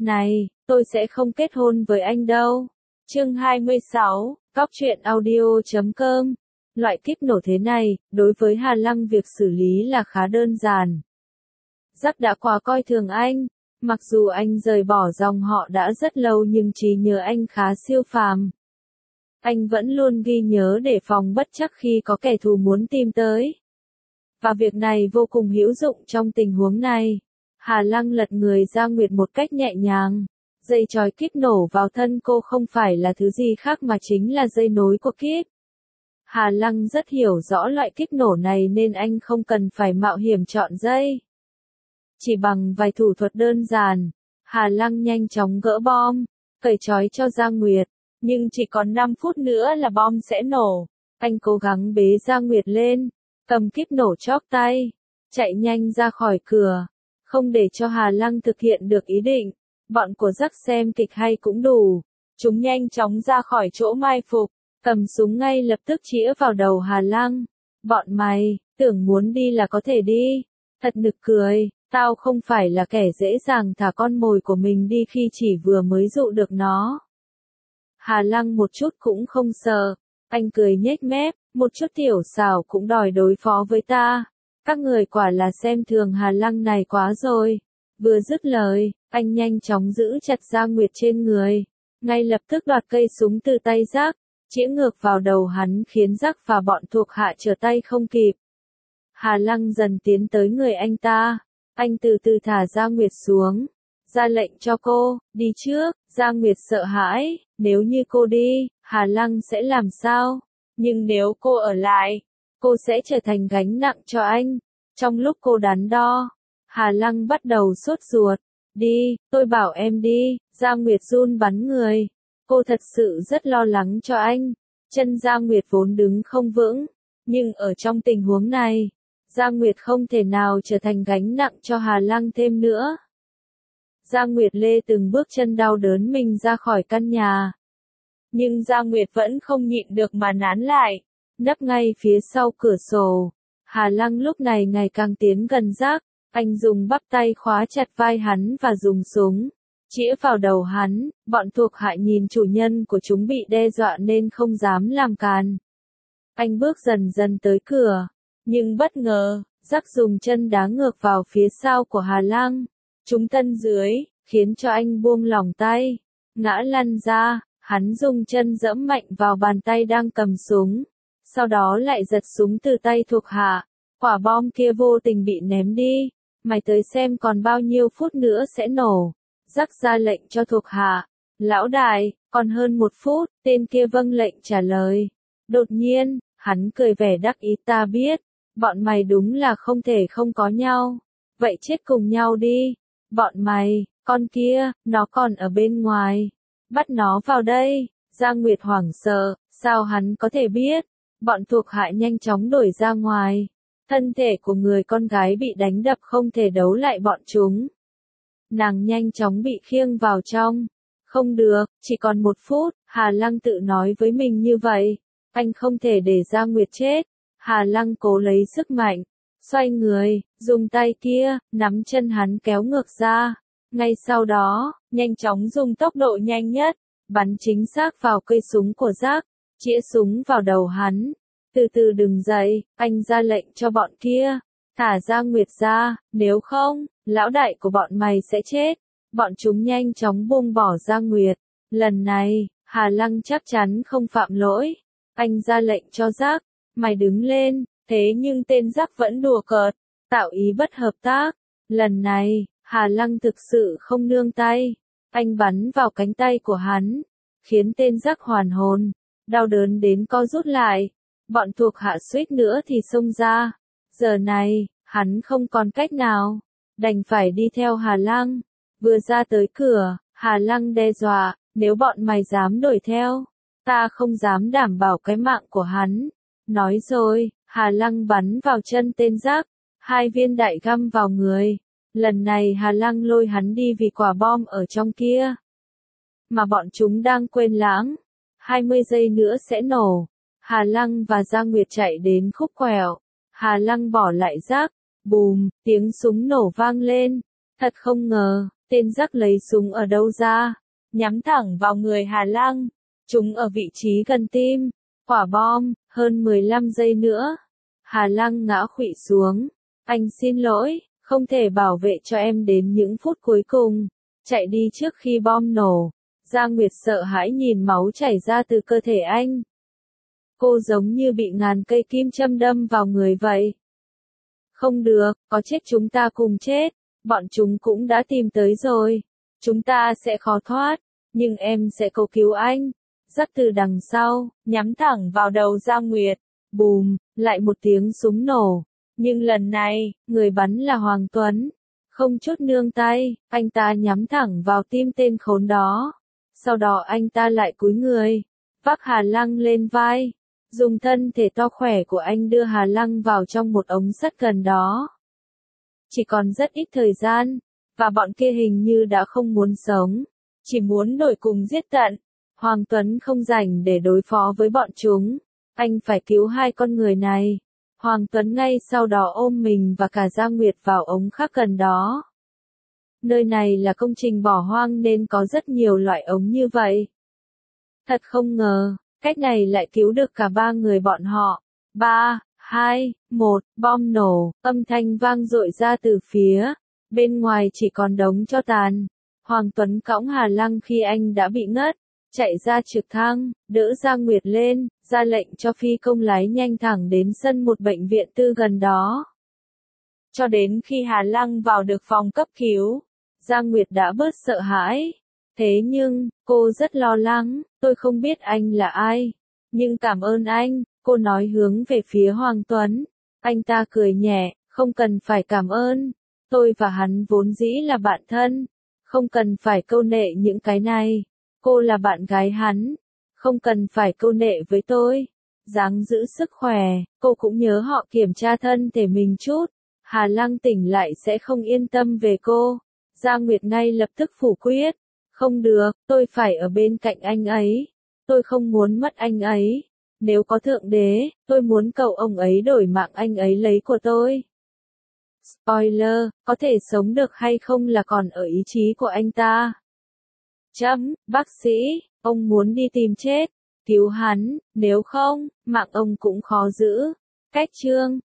Này, tôi sẽ không kết hôn với anh đâu. Chương 26, Cóc truyện audio.com. Loại kiếp nổ thế này, đối với Hà Lăng việc xử lý là khá đơn giản. Jack đã quá coi thường anh, mặc dù anh rời bỏ dòng họ đã rất lâu nhưng trí nhớ anh khá siêu phàm. Anh vẫn luôn ghi nhớ để phòng bất trắc khi có kẻ thù muốn tìm tới. Và việc này vô cùng hữu dụng trong tình huống này. Hà Lăng lật người ra Nguyệt một cách nhẹ nhàng. Dây chói kíp nổ vào thân cô không phải là thứ gì khác mà chính là dây nối của kíp. Hà Lăng rất hiểu rõ loại kíp nổ này nên anh không cần phải mạo hiểm chọn dây. Chỉ bằng vài thủ thuật đơn giản, Hà Lăng nhanh chóng gỡ bom, cởi trói cho Giang Nguyệt. Nhưng chỉ còn 5 phút nữa là bom sẽ nổ. Anh cố gắng bế Giang Nguyệt lên, cầm kíp nổ chóp tay, chạy nhanh ra khỏi cửa, không để cho Hà Lăng thực hiện được ý định. Bọn của Jack xem kịch hay cũng đủ. Chúng nhanh chóng ra khỏi chỗ mai phục, cầm súng ngay lập tức chĩa vào đầu Hà Lăng. Bọn mày, tưởng muốn đi là có thể đi. Thật nực cười, tao không phải là kẻ dễ dàng thả con mồi của mình đi khi chỉ vừa mới dụ được nó. Hà Lăng một chút cũng không sợ. Anh cười nhếch mép, một chút tiểu xảo cũng đòi đối phó với ta. Các người quả là xem thường Hà Lăng này quá rồi. Vừa dứt lời, anh nhanh chóng giữ chặt Giang Nguyệt trên người. Ngay lập tức đoạt cây súng từ tay Jack, chĩa ngược vào đầu hắn khiến Jack và bọn thuộc hạ trở tay không kịp. Hà Lăng dần tiến tới người anh ta. Anh từ từ thả Giang Nguyệt xuống. Ra lệnh cho cô, đi trước. Giang Nguyệt sợ hãi, nếu như cô đi, Hà Lăng sẽ làm sao? Nhưng nếu cô ở lại, cô sẽ trở thành gánh nặng cho anh. Trong lúc cô đắn đo, Hà Lăng bắt đầu sốt ruột. Đi, tôi bảo em đi. Giang Nguyệt run bắn người. Cô thật sự rất lo lắng cho anh. Chân Giang Nguyệt vốn đứng không vững. Nhưng ở trong tình huống này, Giang Nguyệt không thể nào trở thành gánh nặng cho Hà Lăng thêm nữa. Giang Nguyệt lê từng bước chân đau đớn mình ra khỏi căn nhà. Nhưng Giang Nguyệt vẫn không nhịn được mà nán lại. Nấp ngay phía sau cửa sổ. Hà Lăng lúc này ngày càng tiến gần Jack. Anh dùng bắp tay khóa chặt vai hắn và dùng súng chĩa vào đầu hắn. Bọn thuộc hạ nhìn chủ nhân của chúng bị đe dọa nên không dám làm càn. Anh bước dần dần tới cửa. Nhưng bất ngờ, Jack dùng chân đá ngược vào phía sau của Hà Lăng. Trúng thân dưới, khiến cho anh buông lỏng tay. Ngã lăn ra, hắn dùng chân giẫm mạnh vào bàn tay đang cầm súng. Sau đó lại giật súng từ tay thuộc hạ. Quả bom kia vô tình bị ném đi. Mày tới xem còn bao nhiêu phút nữa sẽ nổ. Jack ra lệnh cho thuộc hạ. Lão đại, còn hơn 1 phút, tên kia vâng lệnh trả lời. Đột nhiên, hắn cười vẻ đắc ý, ta biết, bọn mày đúng là không thể không có nhau. Vậy chết cùng nhau đi. Bọn mày, con kia, nó còn ở bên ngoài. Bắt nó vào đây. Giang Nguyệt hoảng sợ, sao hắn có thể biết? Bọn thuộc hạ nhanh chóng đuổi ra ngoài. Thân thể của người con gái bị đánh đập không thể đấu lại bọn chúng. Nàng nhanh chóng bị khiêng vào trong. Không được, chỉ còn 1 phút, Hà Lăng tự nói với mình như vậy. Anh không thể để Giang Nguyệt chết. Hà Lăng cố lấy sức mạnh, xoay người, dùng tay kia, nắm chân hắn kéo ngược ra. Ngay sau đó, nhanh chóng dùng tốc độ nhanh nhất, bắn chính xác vào cây súng của Jack, chĩa súng vào đầu hắn. Từ từ đừng dậy, anh ra lệnh cho bọn kia, thả Giang Nguyệt ra, nếu không, lão đại của bọn mày sẽ chết. Bọn chúng nhanh chóng buông bỏ Giang Nguyệt. Lần này, Hà Lăng chắc chắn không phạm lỗi. Anh ra lệnh cho Jack, mày đứng lên, thế nhưng tên Jack vẫn đùa cợt, tạo ý bất hợp tác. Lần này, Hà Lăng thực sự không nương tay. Anh bắn vào cánh tay của hắn, khiến tên Jack hoàn hồn, đau đớn đến co rút lại. Bọn thuộc hạ suýt nữa thì xông ra. Giờ này, hắn không còn cách nào, đành phải đi theo Hà Lăng. Vừa ra tới cửa, Hà Lăng đe dọa, nếu bọn mày dám đuổi theo, ta không dám đảm bảo cái mạng của hắn. Nói rồi, Hà Lăng bắn vào chân tên Jack, 2 viên đạn găm vào người. Lần này Hà Lăng lôi hắn đi vì quả bom ở trong kia. Mà bọn chúng đang quên lãng. 20 giây nữa sẽ nổ. Hà Lăng và Giang Nguyệt chạy đến khúc quẹo. Hà Lăng bỏ lại Jack. Bùm, tiếng súng nổ vang lên. Thật không ngờ, Tên giặc lấy súng ở đâu ra, nhắm thẳng vào người Hà Lăng, chúng ở vị trí gần tim, quả bom, hơn 15 giây nữa. Hà Lăng ngã khuỵu xuống, anh xin lỗi, không thể bảo vệ cho em đến những phút cuối cùng, chạy đi trước khi bom nổ. Giang Nguyệt sợ hãi nhìn máu chảy ra từ cơ thể anh. Cô giống như bị ngàn cây kim châm đâm vào người vậy. Không được, có chết chúng ta cùng chết, bọn chúng cũng đã tìm tới rồi. Chúng ta sẽ khó thoát, nhưng em sẽ cố cứu anh. Dắt từ đằng sau, nhắm thẳng vào đầu Giang Nguyệt. Bùm, lại một tiếng súng nổ. Nhưng lần này, người bắn là Hoàng Tuấn. Không chút nương tay, anh ta nhắm thẳng vào tim tên khốn đó. Sau đó anh ta lại cúi người, vác Hà Lăng lên vai. Dùng thân thể to khỏe của anh đưa Hà Lăng vào trong một ống sắt gần đó. Chỉ còn rất ít thời gian, và bọn kia hình như đã không muốn sống, chỉ muốn đuổi cùng giết tận. Hoàng Tuấn không rảnh để đối phó với bọn chúng, anh phải cứu hai con người này. Hoàng Tuấn ngay sau đó ôm mình và cả Giang Nguyệt vào ống khác gần đó. Nơi này là công trình bỏ hoang nên có rất nhiều loại ống như vậy. Thật không ngờ, cách này lại cứu được cả ba người bọn họ. 3, 2, 1, bom nổ, âm thanh vang dội ra từ phía bên ngoài chỉ còn đống tro tàn. Hoàng Tuấn cõng Hà Lăng khi anh đã bị ngất, chạy ra trực thăng, đỡ Giang Nguyệt lên, ra lệnh cho phi công lái nhanh thẳng đến sân một bệnh viện tư gần đó. Cho đến khi Hà Lăng vào được phòng cấp cứu, Giang Nguyệt đã bớt sợ hãi. Thế nhưng, cô rất lo lắng, tôi không biết anh là ai. Nhưng cảm ơn anh, cô nói hướng về phía Hoàng Tuấn. Anh ta cười nhẹ, không cần phải cảm ơn. Tôi và hắn vốn dĩ là bạn thân. Không cần phải câu nệ những cái này. Cô là bạn gái hắn. Không cần phải câu nệ với tôi. Ráng giữ sức khỏe, cô cũng nhớ họ kiểm tra thân thể mình chút. Hà Lăng tỉnh lại sẽ không yên tâm về cô. Giang Nguyệt ngay lập tức phủ quyết. Không được, tôi phải ở bên cạnh anh ấy. Tôi không muốn mất anh ấy. Nếu có thượng đế, tôi muốn cầu ông ấy đổi mạng anh ấy lấy của tôi. Spoiler, có thể sống được hay không là còn ở ý chí của anh ta. Bác sĩ, ông muốn đi tìm chết, cứu hắn, nếu không, mạng ông cũng khó giữ. Cách chương